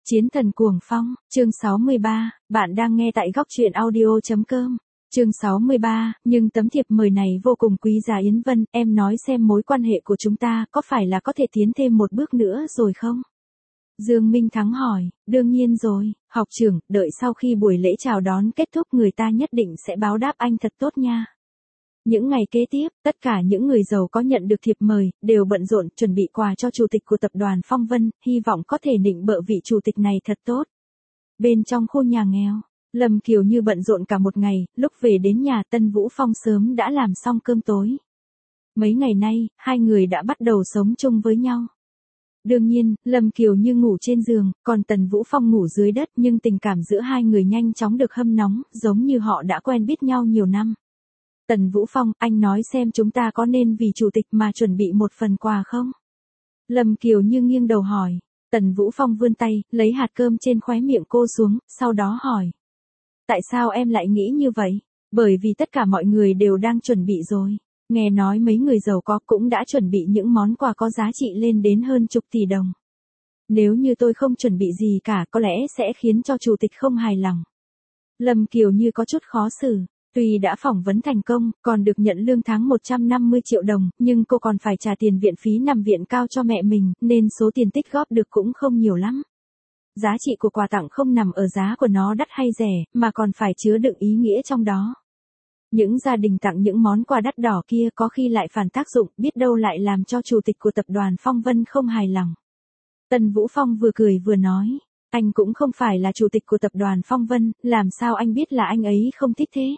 Chiến thần cuồng phong, chương 63, bạn đang nghe tại góc truyện audio.com. Chương 63, nhưng tấm thiệp mời này vô cùng quý giá. Yến Vân, em nói xem mối quan hệ của chúng ta có phải là có thể tiến thêm một bước nữa rồi không? Dương Minh Thắng hỏi, đương nhiên rồi, học trưởng, đợi sau khi buổi lễ chào đón kết thúc người ta nhất định sẽ báo đáp anh thật tốt nha. Những ngày kế tiếp, tất cả những người giàu có nhận được thiệp mời, đều bận rộn chuẩn bị quà cho chủ tịch của tập đoàn Phong Vân, hy vọng có thể nịnh bợ vị chủ tịch này thật tốt. Bên trong khu nhà nghèo, Lâm Kiều Như bận rộn cả một ngày, lúc về đến nhà Tân Vũ Phong sớm đã làm xong cơm tối. Mấy ngày nay, hai người đã bắt đầu sống chung với nhau. Đương nhiên, Lâm Kiều Như ngủ trên giường, còn Tần Vũ Phong ngủ dưới đất, nhưng tình cảm giữa hai người nhanh chóng được hâm nóng, giống như họ đã quen biết nhau nhiều năm. Tần Vũ Phong, anh nói xem chúng ta có nên vì chủ tịch mà chuẩn bị một phần quà không? Lâm Kiều Như nghiêng đầu hỏi. Tần Vũ Phong vươn tay, lấy hạt cơm trên khóe miệng cô xuống, sau đó hỏi. Tại sao em lại nghĩ như vậy? Bởi vì tất cả mọi người đều đang chuẩn bị rồi. Nghe nói mấy người giàu có cũng đã chuẩn bị những món quà có giá trị lên đến hơn chục tỷ đồng. Nếu như tôi không chuẩn bị gì cả có lẽ sẽ khiến cho chủ tịch không hài lòng. Lâm Kiều Như có chút khó xử. Tuy đã phỏng vấn thành công, còn được nhận lương tháng 150 triệu đồng, nhưng cô còn phải trả tiền viện phí nằm viện cao cho mẹ mình, nên số tiền tích góp được cũng không nhiều lắm. Giá trị của quà tặng không nằm ở giá của nó đắt hay rẻ, mà còn phải chứa đựng ý nghĩa trong đó. Những gia đình tặng những món quà đắt đỏ kia có khi lại phản tác dụng, biết đâu lại làm cho chủ tịch của tập đoàn Phong Vân không hài lòng. Tần Vũ Phong vừa cười vừa nói, anh cũng không phải là chủ tịch của tập đoàn Phong Vân, làm sao anh biết là anh ấy không thích thế?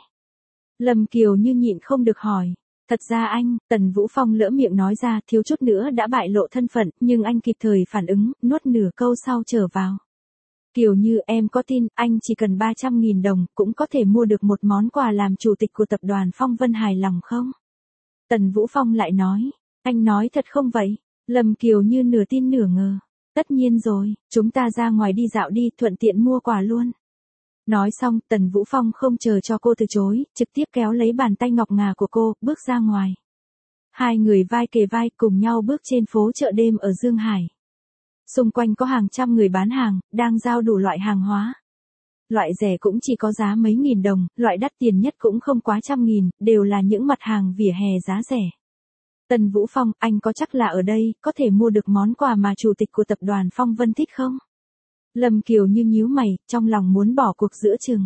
Lâm Kiều Như nhịn không được hỏi. Thật ra anh, Tần Vũ Phong lỡ miệng nói ra, thiếu chút nữa đã bại lộ thân phận, nhưng anh kịp thời phản ứng, nuốt nửa câu sau trở vào. Kiều Như, em có tin, anh chỉ cần 300.000 đồng, cũng có thể mua được một món quà làm chủ tịch của tập đoàn Phong Vân hài lòng không? Tần Vũ Phong lại nói, anh nói thật không vậy? Lâm Kiều Như nửa tin nửa ngờ. Tất nhiên rồi, chúng ta ra ngoài đi dạo đi, thuận tiện mua quà luôn. Nói xong, Tần Vũ Phong không chờ cho cô từ chối, trực tiếp kéo lấy bàn tay ngọc ngà của cô, bước ra ngoài. Hai người vai kề vai cùng nhau bước trên phố chợ đêm ở Dương Hải. Xung quanh có hàng trăm người bán hàng, đang giao đủ loại hàng hóa. Loại rẻ cũng chỉ có giá mấy nghìn đồng, loại đắt tiền nhất cũng không quá 100.000, đều là những mặt hàng vỉa hè giá rẻ. Tần Vũ Phong, anh có chắc là ở đây, có thể mua được món quà mà chủ tịch của tập đoàn Phong Vân thích không? Lâm Kiều Như nhíu mày, trong lòng muốn bỏ cuộc giữa chừng.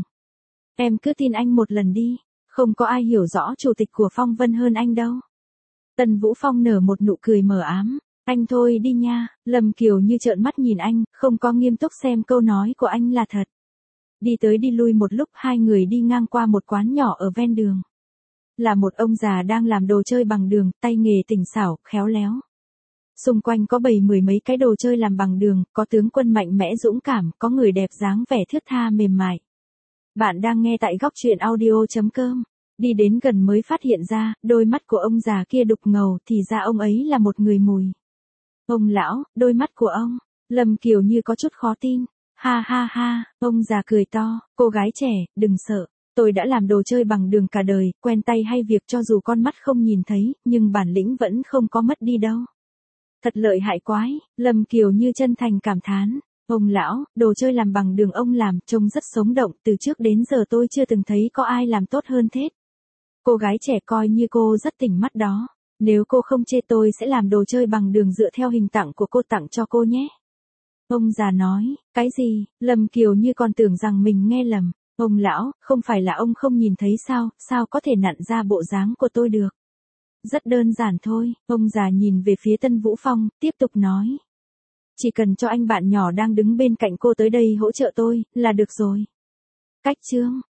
Em cứ tin anh một lần đi, không có ai hiểu rõ chủ tịch của Phong Vân hơn anh đâu. Tần Vũ Phong nở một nụ cười mờ ám, anh thôi đi nha. Lâm Kiều Như trợn mắt nhìn anh, không có nghiêm túc xem câu nói của anh là thật. Đi tới đi lui một lúc hai người đi ngang qua một quán nhỏ ở ven đường. Là một ông già đang làm đồ chơi bằng đường, tay nghề tinh xảo, khéo léo. Xung quanh có bày mười mấy cái đồ chơi làm bằng đường, có tướng quân mạnh mẽ dũng cảm, có người đẹp dáng vẻ thướt tha mềm mại. Bạn đang nghe tại góc truyện audio.com. Đi đến gần mới phát hiện ra, đôi mắt của ông già kia đục ngầu, thì ra ông ấy là một người mù. Ông lão, đôi mắt của ông. Lâm Kiều Như có chút khó tin. Ha ha ha, ông già cười to, cô gái trẻ, đừng sợ. Tôi đã làm đồ chơi bằng đường cả đời, quen tay hay việc cho dù con mắt không nhìn thấy, nhưng bản lĩnh vẫn không có mất đi đâu. Thật lợi hại quái, Lâm Kiều Như chân thành cảm thán. Ông lão, đồ chơi làm bằng đường ông làm trông rất sống động, từ trước đến giờ tôi chưa từng thấy có ai làm tốt hơn thế. Cô gái trẻ coi như cô rất tỉnh mắt đó. Nếu cô không chê tôi sẽ làm đồ chơi bằng đường dựa theo hình tặng của cô tặng cho cô nhé. Ông già nói, cái gì? Lâm Kiều Như còn tưởng rằng mình nghe lầm. Ông lão, không phải là ông không nhìn thấy sao, sao có thể nặn ra bộ dáng của tôi được? Rất đơn giản thôi, ông già nhìn về phía Tân Vũ Phong, tiếp tục nói. Chỉ cần cho anh bạn nhỏ đang đứng bên cạnh cô tới đây hỗ trợ tôi, là được rồi. Cách chương.